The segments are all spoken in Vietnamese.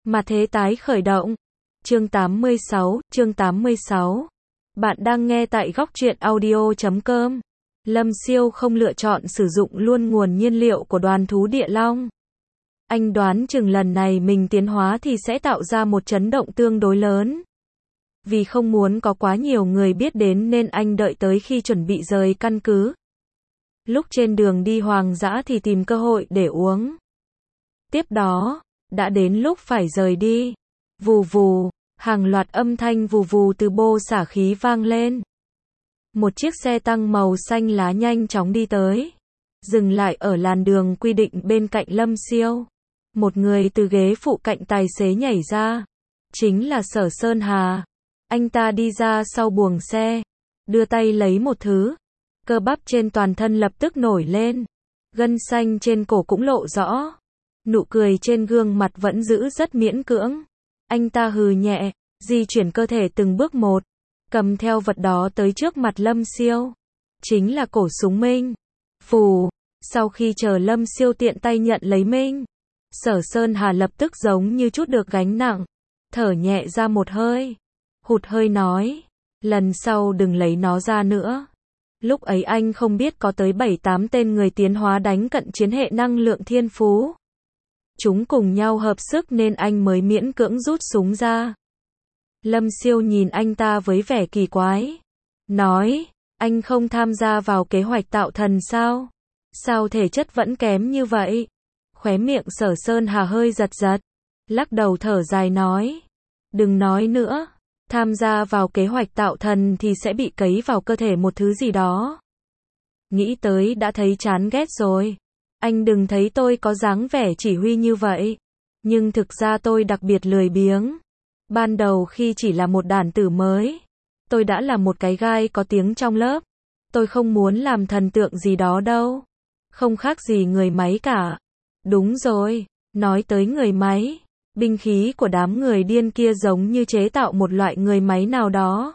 Mà thế tái khởi động. Chương 86. Bạn đang nghe tại góc truyện audio.com. Lâm Siêu không lựa chọn sử dụng luôn nguồn nhiên liệu của đoàn thú địa long. Anh đoán chừng lần này mình tiến hóa thì sẽ tạo ra một chấn động tương đối lớn. Vì không muốn có quá nhiều người biết đến nên anh đợi tới khi chuẩn bị rời căn cứ. Lúc trên đường đi hoang dã thì tìm cơ hội để uống. Tiếp đó, đã đến lúc phải rời đi. Vù vù, hàng loạt âm thanh vù vù từ bô xả khí vang lên. Một chiếc xe tăng màu xanh lá nhanh chóng đi tới. Dừng lại ở làn đường quy định bên cạnh Lâm Siêu. Một người từ ghế phụ cạnh tài xế nhảy ra. Chính là Sở Sơn Hà. Anh ta đi ra sau buồng xe. Đưa tay lấy một thứ. Cơ bắp trên toàn thân lập tức nổi lên. Gân xanh trên cổ cũng lộ rõ. Nụ cười trên gương mặt vẫn giữ rất miễn cưỡng. Anh ta hừ nhẹ, di chuyển cơ thể từng bước một. Cầm theo vật đó tới trước mặt Lâm Siêu. Chính là cổ súng Minh. Phù, sau khi chờ Lâm Siêu tiện tay nhận lấy Minh, Sở Sơn Hà lập tức giống như chút được gánh nặng. Thở nhẹ ra một hơi. Hụt hơi nói, lần sau đừng lấy nó ra nữa. Lúc ấy anh không biết có tới 7-8 tên người tiến hóa đánh cận chiến hệ năng lượng thiên phú. Chúng cùng nhau hợp sức nên anh mới miễn cưỡng rút súng ra. Lâm Siêu nhìn anh ta với vẻ kỳ quái. Nói, anh không tham gia vào kế hoạch tạo thần sao? Sao thể chất vẫn kém như vậy? Khóe miệng Sở Sơn Hà hơi giật giật. Lắc đầu thở dài nói. Đừng nói nữa. Tham gia vào kế hoạch tạo thần thì sẽ bị cấy vào cơ thể một thứ gì đó. Nghĩ tới đã thấy chán ghét rồi. Anh đừng thấy tôi có dáng vẻ chỉ huy như vậy. Nhưng thực ra tôi đặc biệt lười biếng. Ban đầu khi chỉ là một đàn tử mới, tôi đã là một cái gai có tiếng trong lớp. Tôi không muốn làm thần tượng gì đó đâu. Không khác gì người máy cả. Đúng rồi, nói tới người máy. Binh khí của đám người điên kia giống như chế tạo một loại người máy nào đó.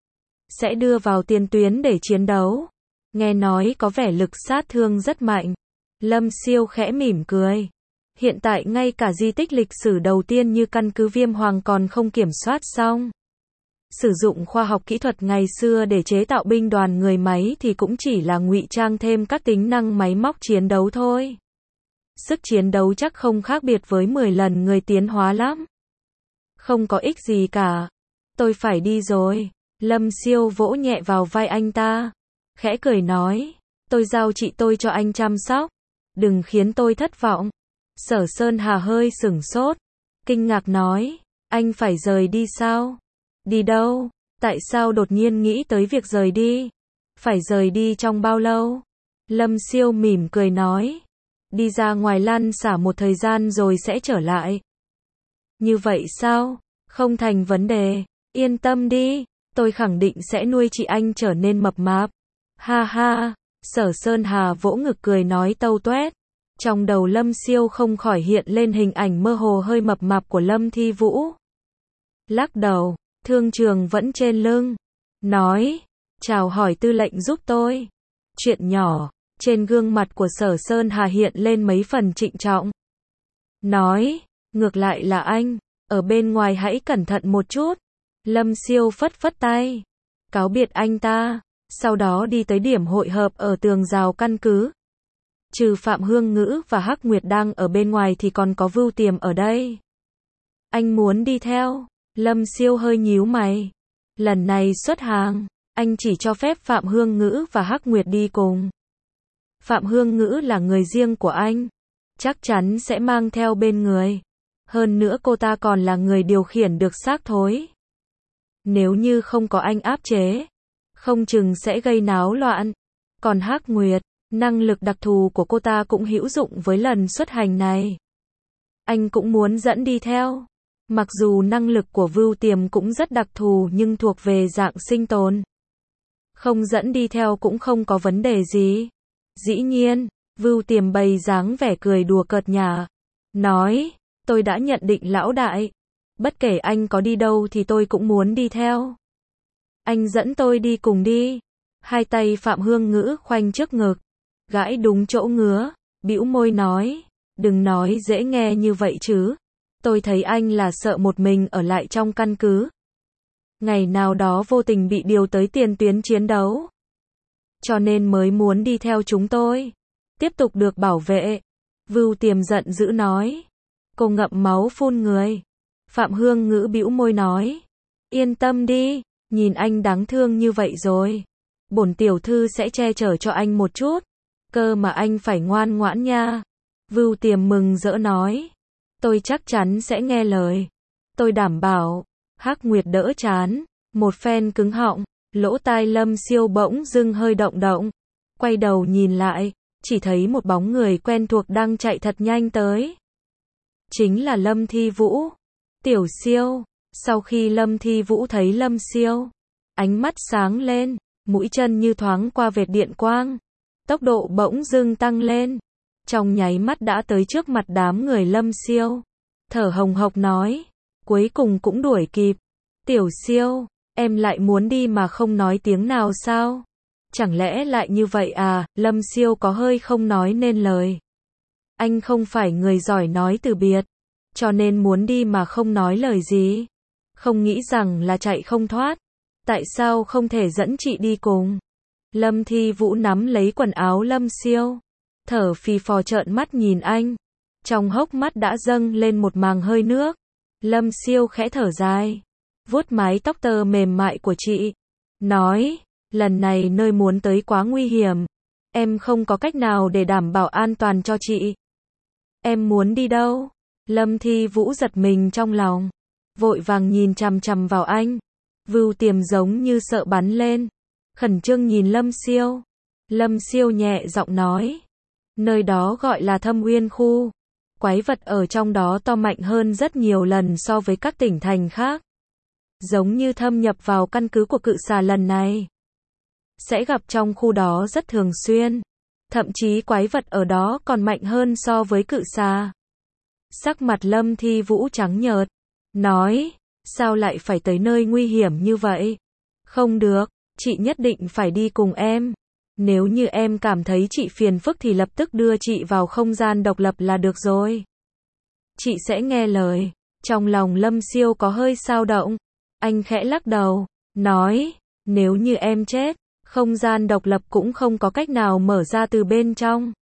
Sẽ đưa vào tiền tuyến để chiến đấu. Nghe nói có vẻ lực sát thương rất mạnh. Lâm Siêu khẽ mỉm cười. Hiện tại ngay cả di tích lịch sử đầu tiên như căn cứ Viêm Hoàng còn không kiểm soát xong. Sử dụng khoa học kỹ thuật ngày xưa để chế tạo binh đoàn người máy thì cũng chỉ là ngụy trang thêm các tính năng máy móc chiến đấu thôi. Sức chiến đấu chắc không khác biệt với 10 lần người tiến hóa lắm. Không có ích gì cả. Tôi phải đi rồi. Lâm Siêu vỗ nhẹ vào vai anh ta. Khẽ cười nói. Tôi giao chị tôi cho anh chăm sóc. Đừng khiến tôi thất vọng. Sở Sơn Hà hơi sửng sốt. Kinh ngạc nói. Anh phải rời đi sao? Đi đâu? Tại sao đột nhiên nghĩ tới việc rời đi? Phải rời đi trong bao lâu? Lâm Siêu mỉm cười nói. Đi ra ngoài lăn xả một thời gian rồi sẽ trở lại. Như vậy sao? Không thành vấn đề. Yên tâm đi. Tôi khẳng định sẽ nuôi chị anh trở nên mập mạp. Ha ha. Sở Sơn Hà vỗ ngực cười nói tâu tuét. Trong đầu Lâm Siêu không khỏi hiện lên hình ảnh mơ hồ hơi mập mạp của Lâm Thi Vũ. Lắc đầu, thương trường vẫn trên lưng. Nói, chào hỏi tư lệnh giúp tôi. Chuyện nhỏ, trên gương mặt của Sở Sơn Hà hiện lên mấy phần trịnh trọng. Nói, ngược lại là anh, ở bên ngoài hãy cẩn thận một chút. Lâm Siêu phất phất tay, cáo biệt anh ta, sau đó đi tới điểm hội hợp ở tường rào căn cứ. Trừ Phạm Hương Ngữ và Hắc Nguyệt đang ở bên ngoài thì còn có Vưu Tiềm ở đây. Anh muốn đi theo. Lâm Siêu hơi nhíu mày. Lần này xuất hàng, anh chỉ cho phép Phạm Hương Ngữ và Hắc Nguyệt đi cùng. Phạm Hương Ngữ là người riêng của anh. Chắc chắn sẽ mang theo bên người. Hơn nữa cô ta còn là người điều khiển được xác thối. Nếu như không có anh áp chế, không chừng sẽ gây náo loạn. Còn Hắc Nguyệt, năng lực đặc thù của cô ta cũng hữu dụng với lần xuất hành này. Anh cũng muốn dẫn đi theo. Mặc dù năng lực của Vưu Tiềm cũng rất đặc thù nhưng thuộc về dạng sinh tồn. Không dẫn đi theo cũng không có vấn đề gì. Dĩ nhiên, Vưu Tiềm bày dáng vẻ cười đùa cợt nhả. Nói, tôi đã nhận định lão đại. Bất kể anh có đi đâu thì tôi cũng muốn đi theo. Anh dẫn tôi đi cùng đi. Hai tay Phạm Hương Ngữ khoanh trước ngực. Gãi đúng chỗ ngứa, bĩu môi nói. Đừng nói dễ nghe như vậy chứ. Tôi thấy anh là sợ một mình ở lại trong căn cứ. Ngày nào đó vô tình bị điều tới tiền tuyến chiến đấu. Cho nên mới muốn đi theo chúng tôi. Tiếp tục được bảo vệ. Vưu Tiềm giận dữ nói. Cô ngậm máu phun người. Phạm Hương Ngữ bĩu môi nói. Yên tâm đi, nhìn anh đáng thương như vậy rồi. Bổn tiểu thư sẽ che chở cho anh một chút. Cơ mà anh phải ngoan ngoãn nha. Vưu Tiềm mừng rỡ nói. Tôi chắc chắn sẽ nghe lời. Tôi đảm bảo. Hắc Nguyệt đỡ chán. Một phen cứng họng. Lỗ tai Lâm Siêu bỗng dưng hơi động động. Quay đầu nhìn lại. Chỉ thấy một bóng người quen thuộc đang chạy thật nhanh tới. Chính là Lâm Thi Vũ. Tiểu Siêu. Sau khi Lâm Thi Vũ thấy Lâm Siêu, ánh mắt sáng lên, mũi chân như thoáng qua vệt điện quang. Tốc độ bỗng dưng tăng lên. Trong nháy mắt đã tới trước mặt đám người Lâm Siêu. Thở hồng hộc nói. Cuối cùng cũng đuổi kịp. Tiểu Siêu, em lại muốn đi mà không nói tiếng nào sao? Chẳng lẽ lại như vậy à? Lâm Siêu có hơi không nói nên lời. Anh không phải người giỏi nói từ biệt, cho nên muốn đi mà không nói lời gì. Không nghĩ rằng là chạy không thoát. Tại sao không thể dẫn chị đi cùng? Lâm Thi Vũ nắm lấy quần áo Lâm Siêu. Thở phì phò trợn mắt nhìn anh. Trong hốc mắt đã dâng lên một màng hơi nước. Lâm Siêu khẽ thở dài. Vuốt mái tóc tơ mềm mại của chị. Nói, lần này nơi muốn tới quá nguy hiểm. Em không có cách nào để đảm bảo an toàn cho chị. Em muốn đi đâu? Lâm Thi Vũ giật mình trong lòng. Vội vàng nhìn chằm chằm vào anh. Vưu Tiềm giống như sợ bắn lên. Khẩn trương nhìn Lâm Siêu. Lâm Siêu nhẹ giọng nói. Nơi đó gọi là Thâm Uyên khu. Quái vật ở trong đó to mạnh hơn rất nhiều lần so với các tỉnh thành khác. Giống như thâm nhập vào căn cứ của cự xà lần này. Sẽ gặp trong khu đó rất thường xuyên. Thậm chí quái vật ở đó còn mạnh hơn so với cự xà. Sắc mặt Lâm Thi Vũ trắng nhợt. Nói, sao lại phải tới nơi nguy hiểm như vậy? Không được, chị nhất định phải đi cùng em. Nếu như em cảm thấy chị phiền phức thì lập tức đưa chị vào không gian độc lập là được rồi. Chị sẽ nghe lời. Trong lòng Lâm Siêu có hơi xao động. Anh khẽ lắc đầu, nói, nếu như em chết, không gian độc lập cũng không có cách nào mở ra từ bên trong.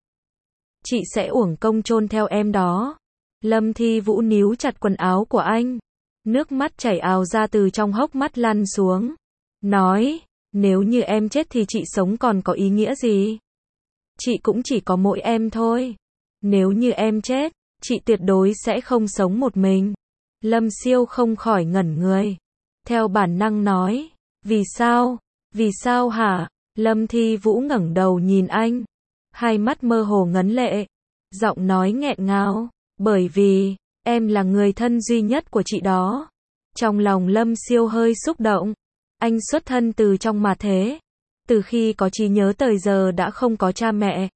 Chị sẽ uổng công chôn theo em đó. Lâm Thi Vũ níu chặt quần áo của anh. Nước mắt chảy ào ra từ trong hốc mắt lăn xuống. Nói, nếu như em chết thì chị sống còn có ý nghĩa gì? Chị cũng chỉ có mỗi em thôi. Nếu như em chết, chị tuyệt đối sẽ không sống một mình. Lâm Siêu không khỏi ngẩn người. Theo bản năng nói, vì sao? Vì sao hả? Lâm Thi Vũ ngẩng đầu nhìn anh. Hai mắt mơ hồ ngấn lệ. Giọng nói nghẹn ngào. Bởi vì, em là người thân duy nhất của chị đó. Trong lòng Lâm Siêu hơi xúc động. Anh xuất thân từ trong mà thế. Từ khi có trí nhớ tới giờ đã không có cha mẹ.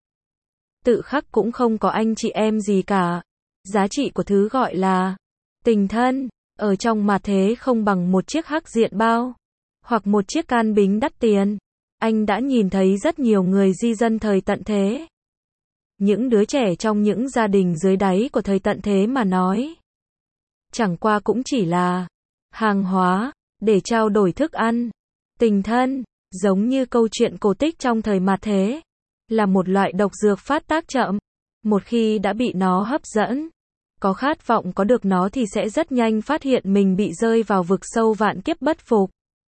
Tự khắc cũng không có anh chị em gì cả. Giá trị của thứ gọi là tình thân, ở trong mà thế không bằng một chiếc hắc diện bao. Hoặc một chiếc can bính đắt tiền. Anh đã nhìn thấy rất nhiều người di dân thời tận thế. Những đứa trẻ trong những gia đình dưới đáy của thời tận thế mà nói. Chẳng qua cũng chỉ là hàng hóa, để trao đổi thức ăn. Tình thân, giống như câu chuyện cổ tích trong thời mạt thế. Là một loại độc dược phát tác chậm. Một khi đã bị nó hấp dẫn, có khát vọng có được nó thì sẽ rất nhanh phát hiện mình bị rơi vào vực sâu vạn kiếp bất phục.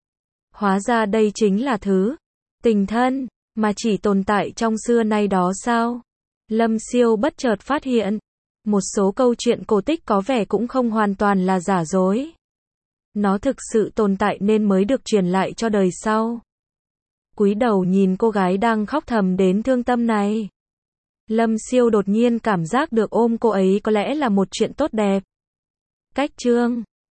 Hóa ra đây chính là thứ tình thân mà chỉ tồn tại trong xưa nay đó sao? Lâm Siêu bất chợt phát hiện, một số câu chuyện cổ tích có vẻ cũng không hoàn toàn là giả dối. Nó thực sự tồn tại nên mới được truyền lại cho đời sau. Cúi đầu nhìn cô gái đang khóc thầm đến thương tâm này. Lâm Siêu đột nhiên cảm giác được ôm cô ấy có lẽ là một chuyện tốt đẹp. Cách chương